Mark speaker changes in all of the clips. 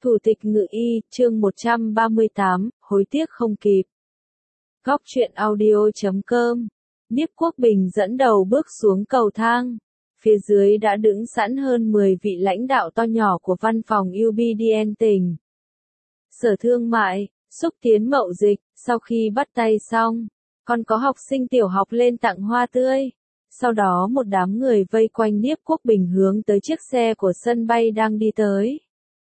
Speaker 1: Thủ tịch Ngự Y, chương 138, hối tiếc không kịp. Góc truyện audio.com. Điếp Quốc Bình dẫn đầu bước xuống cầu thang. Phía dưới đã đứng sẵn hơn 10 vị lãnh đạo to nhỏ của văn phòng UBDN tỉnh. Sở Thương mại, xúc tiến mậu dịch, sau khi bắt tay xong, còn có học sinh tiểu học lên tặng hoa tươi. Sau đó một đám người vây quanh Điếp Quốc Bình hướng tới chiếc xe của sân bay đang đi tới.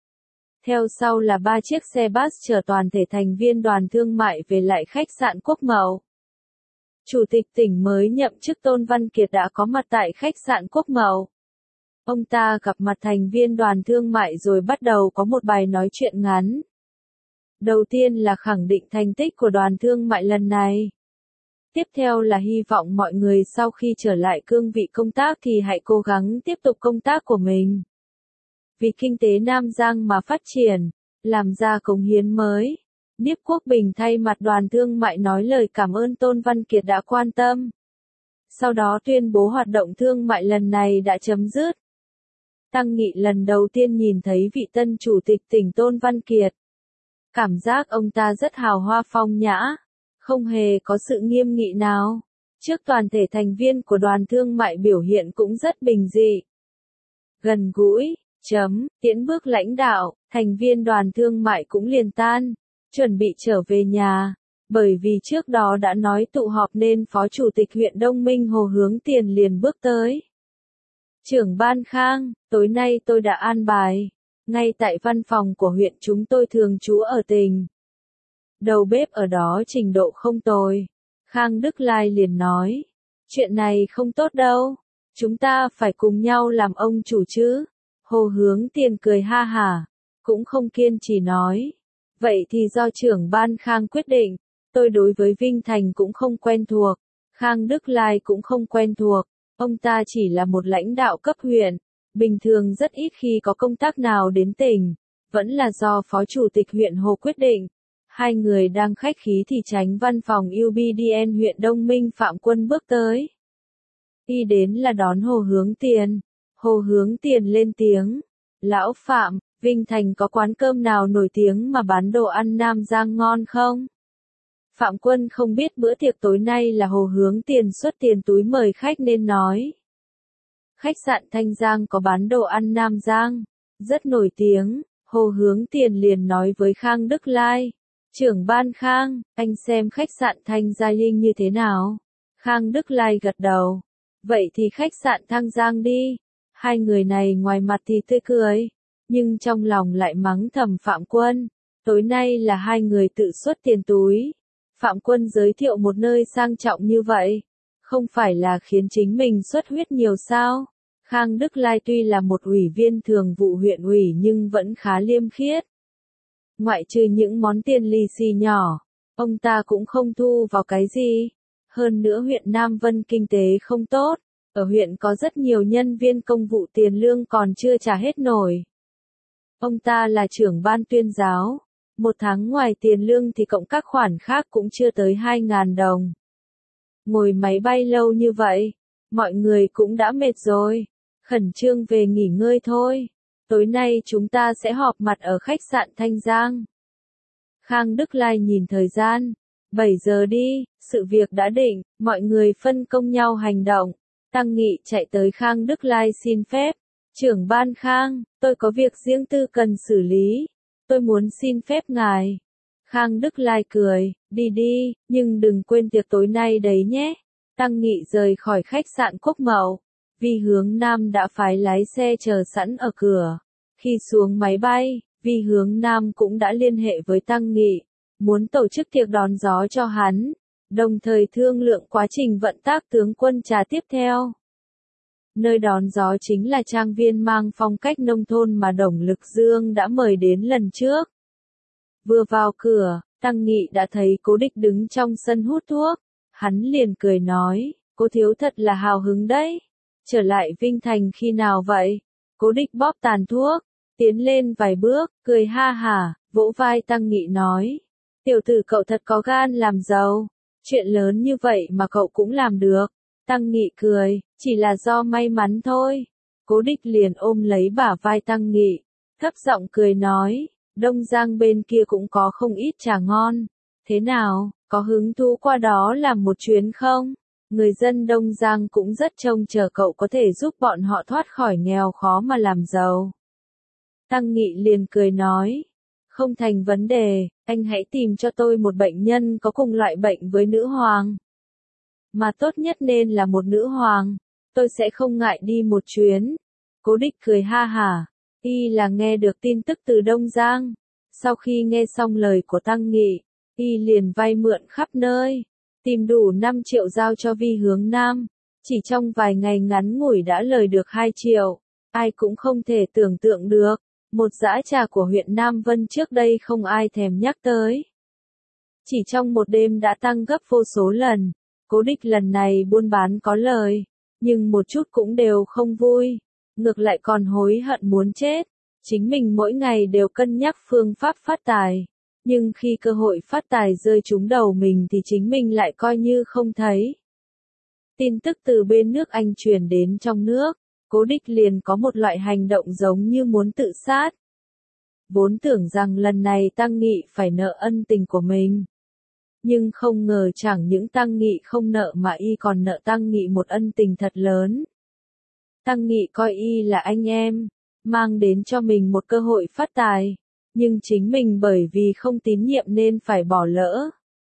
Speaker 1: Theo sau là 3 chiếc xe bus chở toàn thể thành viên đoàn thương mại về lại khách sạn Quốc Mậu. Chủ tịch tỉnh mới nhậm chức Tôn Văn Kiệt đã có mặt tại khách sạn Quốc Mậu. Ông ta gặp mặt thành viên đoàn thương mại rồi bắt đầu có một bài nói chuyện ngắn. Đầu tiên là khẳng định thành tích của đoàn thương mại lần này. Tiếp theo là hy vọng mọi người sau khi trở lại cương vị công tác thì hãy cố gắng tiếp tục công tác của mình. Vì kinh tế Nam Giang mà phát triển, làm ra cống hiến mới. Điếp Quốc Bình thay mặt đoàn thương mại nói lời cảm ơn Tôn Văn Kiệt đã quan tâm. Sau đó tuyên bố hoạt động thương mại lần này đã chấm dứt. Tăng Nghị lần đầu tiên nhìn thấy vị tân chủ tịch tỉnh Tôn Văn Kiệt. Cảm giác ông ta rất hào hoa phong nhã, không hề có sự nghiêm nghị nào. Trước toàn thể thành viên của đoàn thương mại biểu hiện cũng rất bình dị. Gần gũi. Tiễn bước lãnh đạo, thành viên đoàn thương mại cũng liền tan, chuẩn bị trở về nhà, bởi vì trước đó đã nói tụ họp nên Phó Chủ tịch huyện Đông Minh Hồ Hướng Tiền liền bước tới. Trưởng ban Khang, tối nay tôi đã an bài, ngay tại văn phòng của huyện chúng tôi thường trú ở tỉnh. Đầu bếp ở đó trình độ không tồi. Khang Đức Lai liền nói, chuyện này không tốt đâu, chúng ta phải cùng nhau làm ông chủ chứ. Hồ Hướng Tiền cười ha hả, cũng không kiên trì nói. Vậy thì do trưởng ban Khang quyết định, tôi đối với Vinh Thành cũng không quen thuộc, Khang Đức Lai cũng không quen thuộc, ông ta chỉ là một lãnh đạo cấp huyện, bình thường rất ít khi có công tác nào đến tỉnh, vẫn là do Phó Chủ tịch huyện Hồ quyết định. Hai người đang khách khí thì tránh văn phòng UBDN huyện Đông Minh Phạm Quân bước tới. Y đến là đón Hồ Hướng Tiền. Hồ Hướng Tiền lên tiếng, lão Phạm, Vinh Thành có quán cơm nào nổi tiếng mà bán đồ ăn Nam Giang ngon không? Phạm Quân không biết bữa tiệc tối nay là Hồ Hướng Tiền xuất tiền túi mời khách nên nói. Khách sạn Thanh Giang có bán đồ ăn Nam Giang, rất nổi tiếng. Hồ Hướng Tiền liền nói với Khang Đức Lai, trưởng ban Khang, anh xem khách sạn Thanh Giang như thế nào? Khang Đức Lai gật đầu, vậy thì khách sạn Thanh Giang đi. Hai người này ngoài mặt thì tươi cười, nhưng trong lòng lại mắng thầm Phạm Quân. Tối nay là hai người tự xuất tiền túi. Phạm Quân giới thiệu một nơi sang trọng như vậy, không phải là khiến chính mình xuất huyết nhiều sao? Khang Đức Lai tuy là một ủy viên thường vụ huyện ủy nhưng vẫn khá liêm khiết. Ngoại trừ những món tiền lì xì nhỏ, ông ta cũng không thu vào cái gì. Hơn nữa huyện Nam Vân kinh tế không tốt. Ở huyện có rất nhiều nhân viên công vụ tiền lương còn chưa trả hết nổi. Ông ta là trưởng ban tuyên giáo. Một tháng ngoài tiền lương thì cộng các khoản khác cũng chưa tới 2.000 đồng. Ngồi máy bay lâu như vậy, mọi người cũng đã mệt rồi. Khẩn trương về nghỉ ngơi thôi. Tối nay chúng ta sẽ họp mặt ở khách sạn Thanh Giang. Khang Đức Lai nhìn thời gian. 7 giờ đi, sự việc đã định, mọi người phân công nhau hành động. Tăng Nghị chạy tới Khang Đức Lai xin phép. Trưởng ban Khang, tôi có việc riêng tư cần xử lý. Tôi muốn xin phép ngài. Khang Đức Lai cười, đi đi, nhưng đừng quên tiệc tối nay đấy nhé. Tăng Nghị rời khỏi khách sạn Quốc Mậu. Vi Hướng Nam đã phái lái xe chờ sẵn ở cửa. Khi xuống máy bay, Vi Hướng Nam cũng đã liên hệ với Tăng Nghị, muốn tổ chức tiệc đón gió cho hắn. Đồng thời thương lượng quá trình vận tác tướng quân trà tiếp theo. Nơi đón gió chính là trang viên mang phong cách nông thôn mà Đồng Lực Dương đã mời đến lần trước. Vừa vào cửa, Tăng Nghị đã thấy Cố Địch đứng trong sân hút thuốc. Hắn liền cười nói, Cố thiếu thật là hào hứng đấy. Trở lại Vinh Thành khi nào vậy? Cố Địch bóp tàn thuốc, tiến lên vài bước, cười ha hả, vỗ vai Tăng Nghị nói. Tiểu tử cậu thật có gan làm giàu. Chuyện lớn như vậy mà cậu cũng làm được. Tăng Nghị cười, chỉ là do may mắn thôi. Cố Địch liền ôm lấy bả vai Tăng Nghị, thấp giọng cười nói, Đông Giang bên kia cũng có không ít trà ngon. Thế nào, có hứng thú qua đó làm một chuyến không? Người dân Đông Giang cũng rất trông chờ cậu có thể giúp bọn họ thoát khỏi nghèo khó mà làm giàu. Tăng Nghị liền cười nói. Không thành vấn đề, anh hãy tìm cho tôi một bệnh nhân có cùng loại bệnh với nữ hoàng. Mà tốt nhất nên là một nữ hoàng. Tôi sẽ không ngại đi một chuyến. Cố Đích cười ha hả. Y là nghe được tin tức từ Đông Giang. Sau khi nghe xong lời của Tăng Nghị, Y liền vay mượn khắp nơi. Tìm đủ 5 triệu giao cho Vi Hướng Nam. Chỉ trong vài ngày ngắn ngủi đã lời được 2 triệu. Ai cũng không thể tưởng tượng được. Một dã trà của huyện Nam Vân trước đây không ai thèm nhắc tới. Chỉ trong một đêm đã tăng gấp vô số lần. Cố Đích lần này buôn bán có lời. Nhưng một chút cũng đều không vui. Ngược lại còn hối hận muốn chết. Chính mình mỗi ngày đều cân nhắc phương pháp phát tài. Nhưng khi cơ hội phát tài rơi trúng đầu mình thì chính mình lại coi như không thấy. Tin tức từ bên nước Anh truyền đến trong nước. Cố Đích liền có một loại hành động giống như muốn tự sát. Vốn tưởng rằng lần này Tăng Nghị phải nợ ân tình của mình. Nhưng không ngờ chẳng những Tăng Nghị không nợ mà Y còn nợ Tăng Nghị một ân tình thật lớn. Tăng Nghị coi Y là anh em, mang đến cho mình một cơ hội phát tài. Nhưng chính mình bởi vì không tín nhiệm nên phải bỏ lỡ.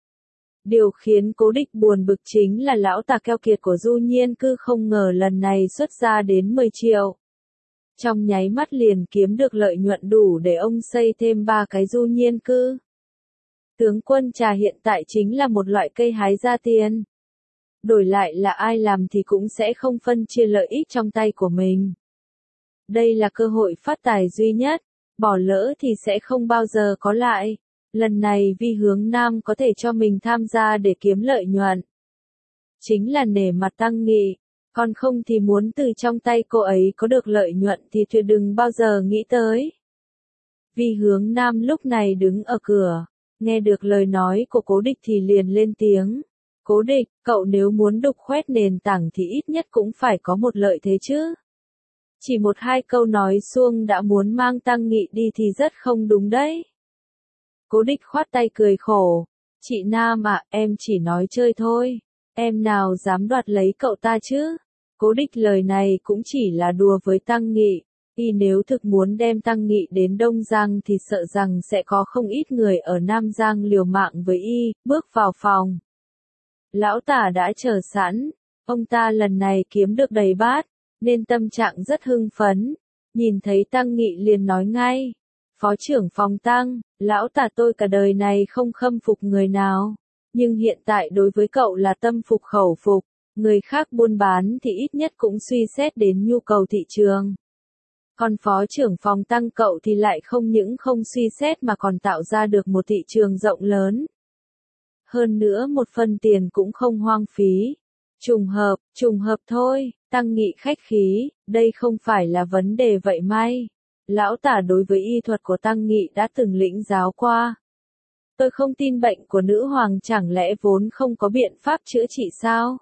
Speaker 1: Điều khiến Cố Đích buồn bực chính là lão tà keo kiệt của Du Nhiên Cư không ngờ lần này xuất ra đến 10 triệu. Trong nháy mắt liền kiếm được lợi nhuận đủ để ông xây thêm 3 cái Du Nhiên Cư. Tướng quân trà hiện tại chính là một loại cây hái ra tiền. Đổi lại là ai làm thì cũng sẽ không phân chia lợi ích trong tay của mình. Đây là cơ hội phát tài duy nhất, bỏ lỡ thì sẽ không bao giờ có lại. Lần này Vi Hướng Nam có thể cho mình tham gia để kiếm lợi nhuận. Chính là nể mặt Tăng Nghị, còn không thì muốn từ trong tay cô ấy có được lợi nhuận thì tuyệt đừng bao giờ nghĩ tới. Vi Hướng Nam lúc này đứng ở cửa, nghe được lời nói của Cố Đích thì liền lên tiếng. Cố Đích, cậu nếu muốn đục khoét nền tảng thì ít nhất cũng phải có một lợi thế chứ. Chỉ một hai câu nói suông đã muốn mang Tăng Nghị đi thì rất không đúng đấy. Cố Đích khoát tay cười khổ. Chị Nam ạ, em chỉ nói chơi thôi. Em nào dám đoạt lấy cậu ta chứ? Cố Đích lời này cũng chỉ là đùa với Tăng Nghị. Y nếu thực muốn đem Tăng Nghị đến Đông Giang thì sợ rằng sẽ có không ít người ở Nam Giang liều mạng với Y, bước vào phòng. Lão tả đã chờ sẵn. Ông ta lần này kiếm được đầy bát, nên tâm trạng rất hưng phấn. Nhìn thấy Tăng Nghị liền nói ngay. Phó trưởng phòng Tăng, lão tả tôi cả đời này không khâm phục người nào. Nhưng hiện tại đối với cậu là tâm phục khẩu phục. Người khác buôn bán thì ít nhất cũng suy xét đến nhu cầu thị trường. Còn phó trưởng phòng Tăng cậu thì lại không những không suy xét mà còn tạo ra được một thị trường rộng lớn. Hơn nữa một phần tiền cũng không hoang phí. Trùng hợp thôi, Tăng Nghị khách khí, đây không phải là vấn đề vậy may. Lão tả đối với y thuật của Tăng Nghị đã từng lĩnh giáo qua. Tôi không tin bệnh của nữ hoàng chẳng lẽ vốn không có biện pháp chữa trị sao?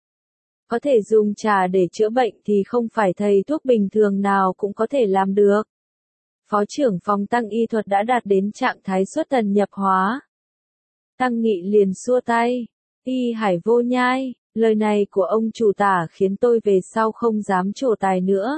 Speaker 1: Có thể dùng trà để chữa bệnh thì không phải thầy thuốc bình thường nào cũng có thể làm được. Phó trưởng phòng Tăng y thuật đã đạt đến trạng thái xuất thần nhập hóa. Tăng Nghị liền xua tay. Y hải vô nhai, lời này của ông chủ tả khiến tôi về sau không dám trổ tài nữa.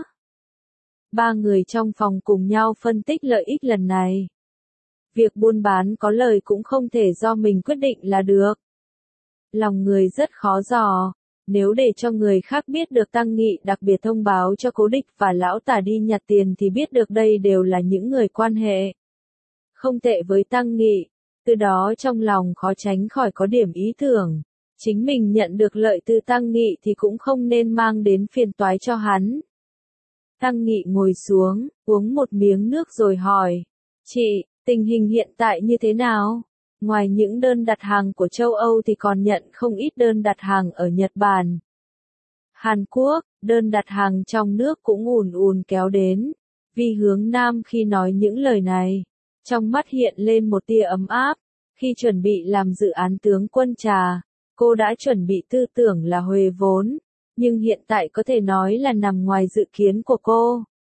Speaker 1: Ba người trong phòng cùng nhau phân tích lợi ích lần này. Việc buôn bán có lời cũng không thể do mình quyết định là được. Lòng người rất khó dò. Nếu để cho người khác biết được Tăng Nghị đặc biệt thông báo cho Cố Đích và lão tả đi nhặt tiền thì biết được đây đều là những người quan hệ không tệ với Tăng Nghị. Từ đó trong lòng khó tránh khỏi có điểm ý tưởng. Chính mình nhận được lợi từ Tăng Nghị thì cũng không nên mang đến phiền toái cho hắn. Tăng Nghị ngồi xuống, uống một miếng nước rồi hỏi. Chị, tình hình hiện tại như thế nào? Ngoài những đơn đặt hàng của châu Âu thì còn nhận không ít đơn đặt hàng ở Nhật Bản. Hàn Quốc, đơn đặt hàng trong nước cũng ùn ùn kéo đến. Vi Hướng Nam khi nói những lời này, trong mắt hiện lên một tia ấm áp. Khi chuẩn bị làm dự án tướng quân trà, cô đã chuẩn bị tư tưởng là huề vốn. Nhưng hiện tại có thể nói là nằm ngoài dự kiến của cô.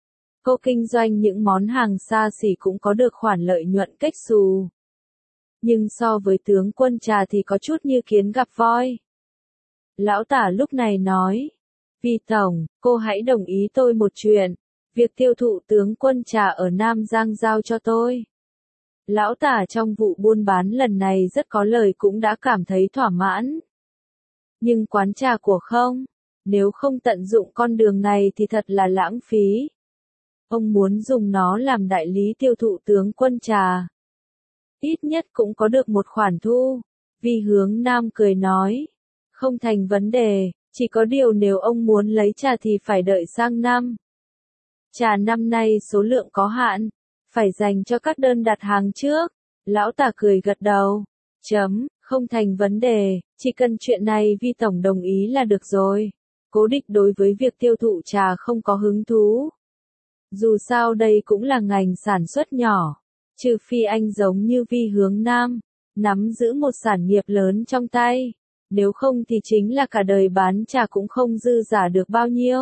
Speaker 1: Cô kinh doanh những món hàng xa xỉ cũng có được khoản lợi nhuận cách xù. Nhưng so với tướng quân Trà thì có chút như kiến gặp voi. Lão Tả lúc này nói, Vi Tổng, cô hãy đồng ý tôi một chuyện, việc tiêu thụ tướng quân Trà ở Nam Giang giao cho tôi. Lão Tả trong vụ buôn bán lần này rất có lời cũng đã cảm thấy thỏa mãn. Nhưng quán trà của không, nếu không tận dụng con đường này thì thật là lãng phí. Ông muốn dùng nó làm đại lý tiêu thụ tướng quân Trà. Ít nhất cũng có được một khoản thu. Vi Hướng Nam cười nói, không thành vấn đề, chỉ có điều nếu ông muốn lấy trà thì phải đợi sang năm. Trà năm nay số lượng có hạn, phải dành cho các đơn đặt hàng trước. Lão Tả cười gật đầu. Không thành vấn đề, chỉ cần chuyện này Vi Tổng đồng ý là được rồi. Cố Địch đối với việc tiêu thụ trà không có hứng thú. Dù sao đây cũng là ngành sản xuất nhỏ, trừ phi anh giống như Vi Hướng Nam, nắm giữ một sản nghiệp lớn trong tay, nếu không thì chính là cả đời bán trà cũng không dư giả được bao nhiêu.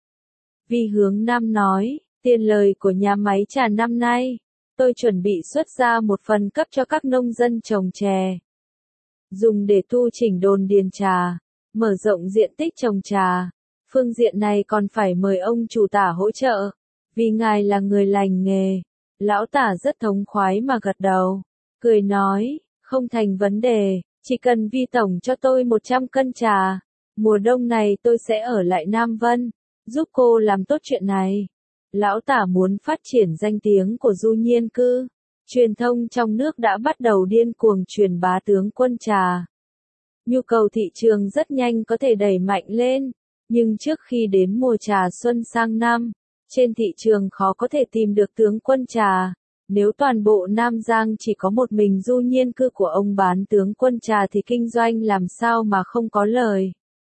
Speaker 1: Vi Hướng Nam nói, tiền lời của nhà máy trà năm nay, tôi chuẩn bị xuất ra một phần cấp cho các nông dân trồng chè, dùng để tu chỉnh đồn điền trà, mở rộng diện tích trồng trà. Phương diện này còn phải mời ông chủ Tả hỗ trợ, vì ngài là người lành nghề. Lão Tả rất thống khoái mà gật đầu, cười nói, không thành vấn đề, chỉ cần Vi Tổng cho tôi 100 cân trà, mùa đông này tôi sẽ ở lại Nam Vân, giúp cô làm tốt chuyện này. Lão Tả muốn phát triển danh tiếng của Du Nhiên Cư, truyền thông trong nước đã bắt đầu điên cuồng truyền bá tướng quân trà. Nhu cầu thị trường rất nhanh có thể đẩy mạnh lên, nhưng trước khi đến mùa trà xuân sang năm, trên thị trường khó có thể tìm được tướng quân trà. Nếu toàn bộ Nam Giang chỉ có một mình Du Nhiên Cư của ông bán tướng quân trà thì kinh doanh làm sao mà không có lời.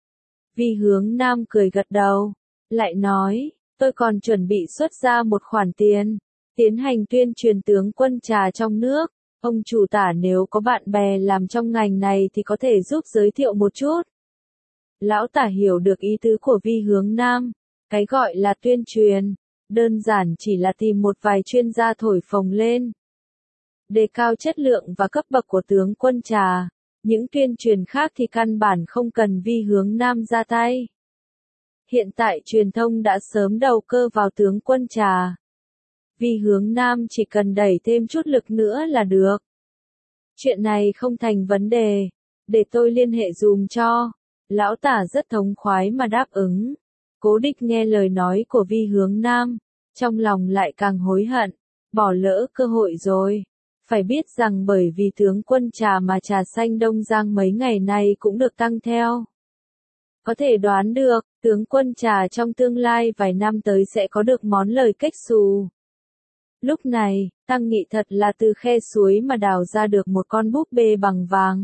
Speaker 1: Vi Hướng Nam cười gật đầu, lại nói, tôi còn chuẩn bị xuất ra một khoản tiền, tiến hành tuyên truyền tướng quân trà trong nước. Ông chủ Tả nếu có bạn bè làm trong ngành này thì có thể giúp giới thiệu một chút. Lão Tả hiểu được ý tứ của Vi Hướng Nam, cái gọi là tuyên truyền, đơn giản chỉ là tìm một vài chuyên gia thổi phồng lên, đề cao chất lượng và cấp bậc của tướng quân trà. Những tuyên truyền khác thì căn bản không cần Vi Hướng Nam ra tay. Hiện tại truyền thông đã sớm đầu cơ vào tướng quân trà. Vi Hướng Nam chỉ cần đẩy thêm chút lực nữa là được. Chuyện này không thành vấn đề, để tôi liên hệ dùm cho. Lão Tả rất thống khoái mà đáp ứng. Cố Địch nghe lời nói của Vi Hướng Nam, trong lòng lại càng hối hận, bỏ lỡ cơ hội rồi. Phải biết rằng bởi vì tướng quân trà mà trà xanh Đông Giang mấy ngày nay cũng được tăng theo. Có thể đoán được, tướng quân trà trong tương lai vài năm tới sẽ có được món lời cách xù. Lúc này, Tăng Nghị thật là từ khe suối mà đào ra được một con búp bê bằng vàng.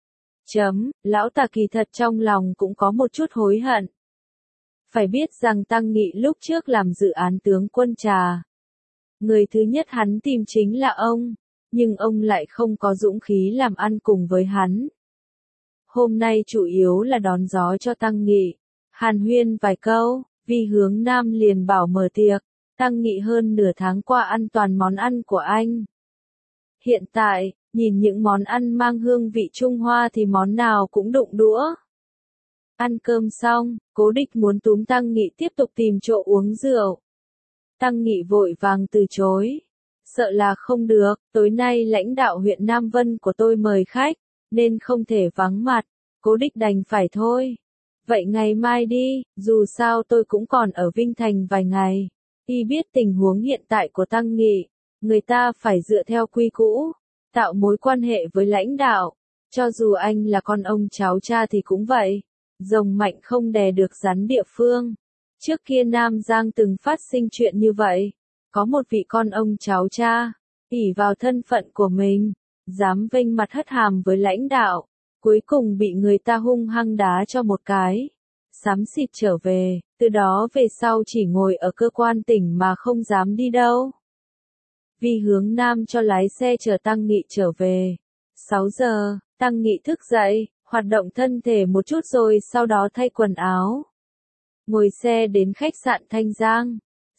Speaker 1: Lão Tả kỳ thật trong lòng cũng có một chút hối hận. Phải biết rằng Tăng Nghị lúc trước làm dự án tướng quân trà, người thứ nhất hắn tìm chính là ông, nhưng ông lại không có dũng khí làm ăn cùng với hắn. Hôm nay chủ yếu là đón gió cho Tăng Nghị, hàn huyên vài câu, Vi Hướng Nam liền bảo mở tiệc. Tăng Nghị hơn nửa tháng qua ăn toàn món ăn của anh. Hiện tại, nhìn những món ăn mang hương vị Trung Hoa thì món nào cũng đụng đũa. Ăn cơm xong, Cố Địch muốn túm Tăng Nghị tiếp tục tìm chỗ uống rượu. Tăng Nghị vội vàng từ chối. Sợ là không được, tối nay lãnh đạo huyện Nam Vân của tôi mời khách, nên không thể vắng mặt. Cố Địch đành phải thôi. Vậy ngày mai đi, dù sao tôi cũng còn ở Vinh Thành vài ngày. Y biết tình huống hiện tại của Tăng Nghị, người ta phải dựa theo quy cũ, tạo mối quan hệ với lãnh đạo. Cho dù anh là con ông cháu cha thì cũng vậy. Rồng mạnh không đè được rắn địa phương. Trước kia Nam Giang từng phát sinh chuyện như vậy. Có một vị con ông cháu cha, ỷ vào thân phận của mình, dám vênh mặt hất hàm với lãnh đạo. Cuối cùng bị người ta hung hăng đá cho một cái. Xám xịt trở về, từ đó về sau chỉ ngồi ở cơ quan tỉnh mà không dám đi đâu. Vi Hướng Nam cho lái xe chở Tăng Nghị trở về. 6 giờ, Tăng Nghị thức dậy, hoạt động thân thể một chút rồi sau đó thay quần áo. Ngồi xe đến khách sạn Thanh Giang.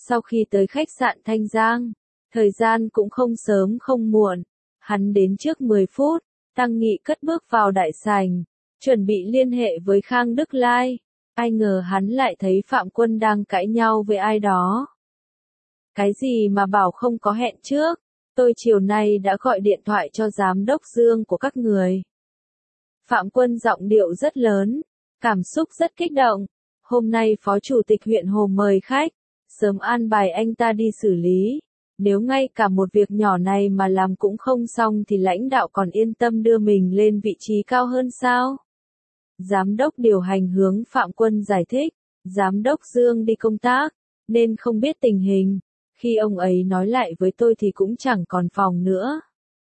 Speaker 1: Sau khi tới khách sạn Thanh Giang, thời gian cũng không sớm không muộn, hắn đến trước 10 phút, Tăng Nghị cất bước vào đại sảnh, chuẩn bị liên hệ với Khang Đức Lai. Ai ngờ hắn lại thấy Phạm Quân đang cãi nhau với ai đó. Cái gì mà bảo không có hẹn trước, tôi chiều nay đã gọi điện thoại cho giám đốc Dương của các người. Phạm Quân giọng điệu rất lớn, cảm xúc rất kích động. Hôm nay Phó Chủ tịch huyện Hồ mời khách, sớm an bài anh ta đi xử lý. Nếu ngay cả một việc nhỏ này mà làm cũng không xong thì lãnh đạo còn yên tâm đưa mình lên vị trí cao hơn sao? Giám đốc điều hành hướng Phạm Quân giải thích, giám đốc Dương đi công tác, nên không biết tình hình. Khi ông ấy nói lại với tôi thì cũng chẳng còn phòng nữa.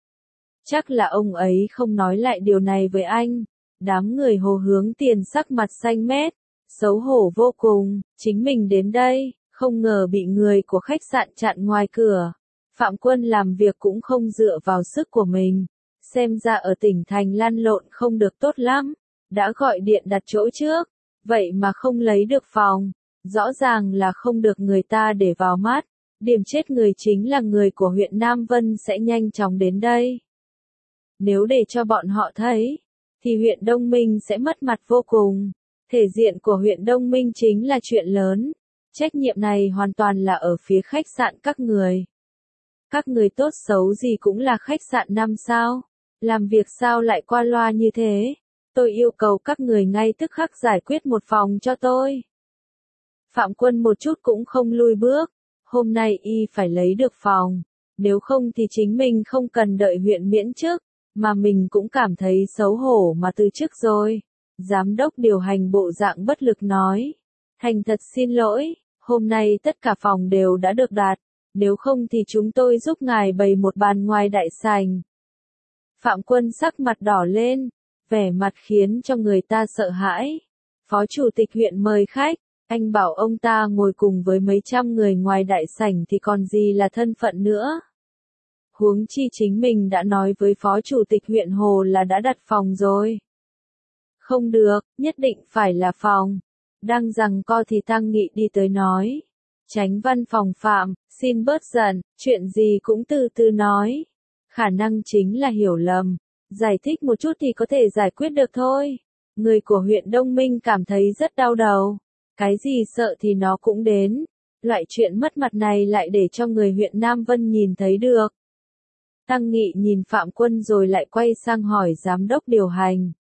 Speaker 1: Chắc là ông ấy không nói lại điều này với anh. Đám người Hồ Hướng Tiền sắc mặt xanh mét, xấu hổ vô cùng, chính mình đến đây, không ngờ bị người của khách sạn chặn ngoài cửa. Phạm Quân làm việc cũng không dựa vào sức của mình, xem ra ở tỉnh thành lăn lộn không được tốt lắm, đã gọi điện đặt chỗ trước, vậy mà không lấy được phòng, rõ ràng là không được người ta để vào mắt. Điểm chết người chính là người của huyện Nam Vân sẽ nhanh chóng đến đây. Nếu để cho bọn họ thấy, thì huyện Đông Minh sẽ mất mặt vô cùng. Thể diện của huyện Đông Minh chính là chuyện lớn. Trách nhiệm này hoàn toàn là ở phía khách sạn các người. Các người tốt xấu gì cũng là khách sạn 5 sao. Làm việc sao lại qua loa như thế? Tôi yêu cầu các người ngay tức khắc giải quyết một phòng cho tôi. Phạm Quân một chút cũng không lui bước. Hôm nay y phải lấy được phòng. Nếu không thì chính mình không cần đợi huyện miễn chức. Mà mình cũng cảm thấy xấu hổ mà từ chức rồi. Giám đốc điều hành bộ dạng bất lực nói. Thành thật xin lỗi, hôm nay tất cả phòng đều đã được đặt. Nếu không thì chúng tôi giúp ngài bày một bàn ngoài đại sảnh. Phạm Quân sắc mặt đỏ lên, vẻ mặt khiến cho người ta sợ hãi. Phó Chủ tịch huyện mời khách, anh bảo ông ta ngồi cùng với mấy trăm người ngoài đại sảnh thì còn gì là thân phận nữa. Huống chi chính mình đã nói với Phó Chủ tịch huyện Hồ là đã đặt phòng rồi. Không được, nhất định phải là phòng. Đang giằng co thì Tăng Nghị đi tới nói. Chánh văn phòng Phạm, xin bớt giận, chuyện gì cũng từ từ nói. Khả năng chính là hiểu lầm. Giải thích một chút thì có thể giải quyết được thôi. Người của huyện Đông Minh cảm thấy rất đau đầu. Cái gì sợ thì nó cũng đến. Loại chuyện mất mặt này lại để cho người huyện Nam Vân nhìn thấy được. Tăng Nghị nhìn Phạm Quân rồi lại quay sang hỏi giám đốc điều hành.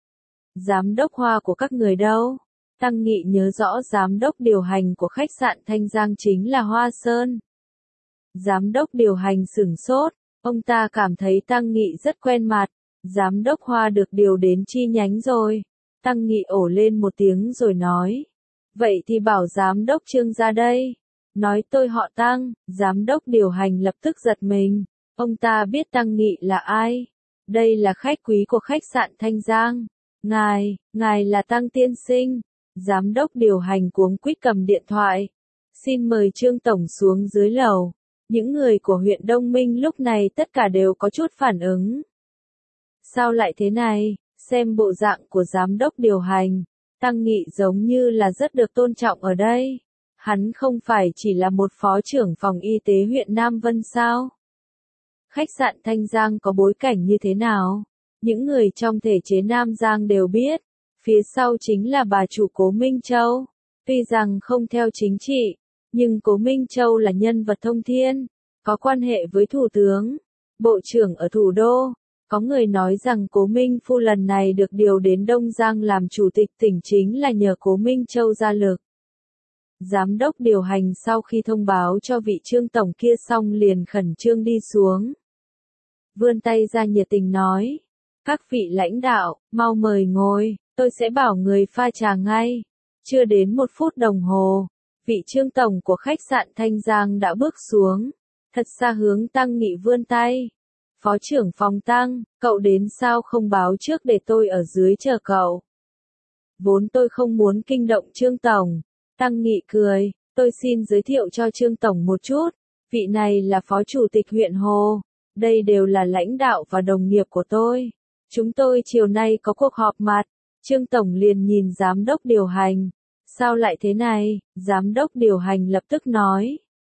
Speaker 1: Giám đốc Hoa của các người đâu? Tăng Nghị nhớ rõ giám đốc điều hành của khách sạn Thanh Giang chính là Hoa Sơn. Giám đốc điều hành sửng sốt, ông ta cảm thấy Tăng Nghị rất quen mặt. Giám đốc Hoa được điều đến chi nhánh rồi. Tăng Nghị ổ lên một tiếng rồi nói. Vậy thì bảo giám đốc Trương ra đây. Nói tôi họ Tăng, giám đốc điều hành lập tức giật mình. Ông ta biết Tăng Nghị là ai. Đây là khách quý của khách sạn Thanh Giang. Ngài là Tăng tiên sinh. Giám đốc điều hành cuống quýt cầm điện thoại. Xin mời Trương Tổng xuống dưới lầu. Những người của huyện Đông Minh lúc này tất cả đều có chút phản ứng. Sao lại thế này? Xem bộ dạng của giám đốc điều hành. Tăng Nghị giống như là rất được tôn trọng ở đây. Hắn không phải chỉ là một phó trưởng phòng y tế huyện Nam Vân sao? Khách sạn Thanh Giang có bối cảnh như thế nào? Những người trong thể chế Nam Giang đều biết. Phía sau chính là bà chủ Cố Minh Châu. Tuy rằng không theo chính trị, nhưng Cố Minh Châu là nhân vật thông thiên, có quan hệ với thủ tướng, bộ trưởng ở thủ đô. Có người nói rằng Cố Minh Phu lần này được điều đến Đông Giang làm chủ tịch tỉnh chính là nhờ Cố Minh Châu ra lực. Giám đốc điều hành sau khi thông báo cho vị Trương Tổng kia xong liền khẩn trương đi xuống. Vươn tay ra nhiệt tình nói. Các vị lãnh đạo, mau mời ngồi, tôi sẽ bảo người pha trà ngay. Chưa đến 1 phút đồng hồ, vị Trương Tổng của khách sạn Thanh Giang đã bước xuống. Thật xa hướng Tăng Nghị vươn tay. Phó trưởng phòng Tăng, cậu đến sao không báo trước để tôi ở dưới chờ cậu. Vốn tôi không muốn kinh động Trương Tổng. Tăng Nghị cười, tôi xin giới thiệu cho Trương Tổng một chút. Vị này là Phó Chủ tịch huyện Hồ. Đây đều là lãnh đạo và đồng nghiệp của tôi. Chúng tôi chiều nay có cuộc họp mặt. Trương Tổng liền nhìn giám đốc điều hành. Sao lại thế này? Giám đốc điều hành lập tức nói.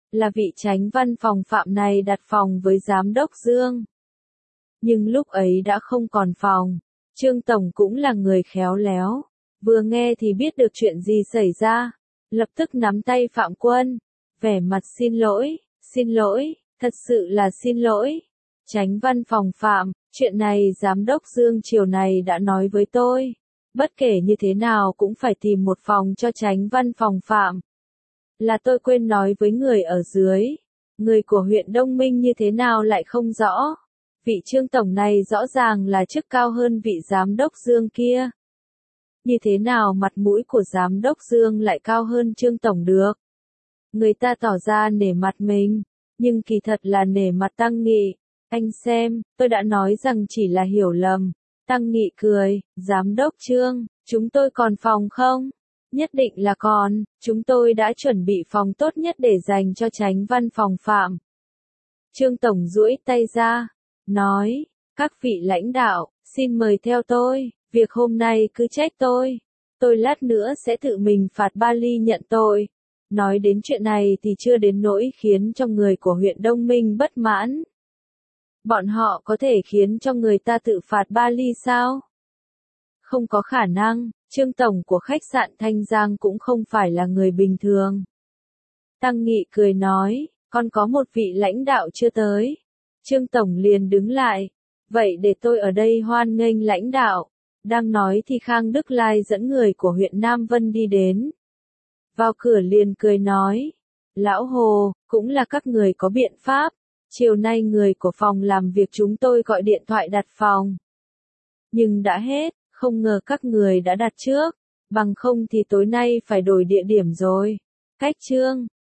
Speaker 1: là vị chánh văn phòng Phạm này đặt phòng với giám đốc Dương. Nhưng lúc ấy đã không còn phòng. Trương Tổng cũng là người khéo léo. Vừa nghe thì biết được chuyện gì xảy ra. Lập tức nắm tay Phạm Quân. Vẻ mặt xin lỗi, thật sự là xin lỗi. Chánh văn phòng Phạm, chuyện này giám đốc Dương chiều này đã nói với tôi. Bất kể như thế nào cũng phải tìm một phòng cho chánh văn phòng Phạm. Là tôi quên nói với người ở dưới. Người của huyện Đông Minh như thế nào lại không rõ. Vị Trương Tổng này rõ ràng là chức cao hơn vị giám đốc Dương kia. Như thế nào mặt mũi của giám đốc Dương lại cao hơn Trương Tổng được? Người ta tỏ ra nể mặt mình, nhưng kỳ thật là nể mặt Tăng Nghị. Anh xem, tôi đã nói rằng chỉ là hiểu lầm. Tăng Nghị cười, giám đốc Trương, chúng tôi còn phòng không? Nhất định là còn, chúng tôi đã chuẩn bị phòng tốt nhất để dành cho chánh văn phòng Phạm. Trương Tổng duỗi tay ra, nói, các vị lãnh đạo, xin mời theo tôi, việc hôm nay cứ trách tôi lát nữa sẽ tự mình phạt Bali nhận tội. Nói đến chuyện này thì chưa đến nỗi khiến cho người của huyện Đông Minh bất mãn. Bọn họ có thể khiến cho người ta tự phạt Bali sao? Không có khả năng, Trương Tổng của khách sạn Thanh Giang cũng không phải là người bình thường. Tăng Nghị cười nói, còn có một vị lãnh đạo chưa tới. Trương Tổng liền đứng lại. Vậy để tôi ở đây hoan nghênh lãnh đạo. Đang nói thì Khang Đức Lai dẫn người của huyện Nam Vân đi đến. Vào cửa liền cười nói. Lão Hồ, cũng là các người có biện pháp. Chiều nay người của phòng làm việc chúng tôi gọi điện thoại đặt phòng. Nhưng đã hết, không ngờ các người đã đặt trước. Bằng không thì tối nay phải đổi địa điểm rồi. Cách Trương,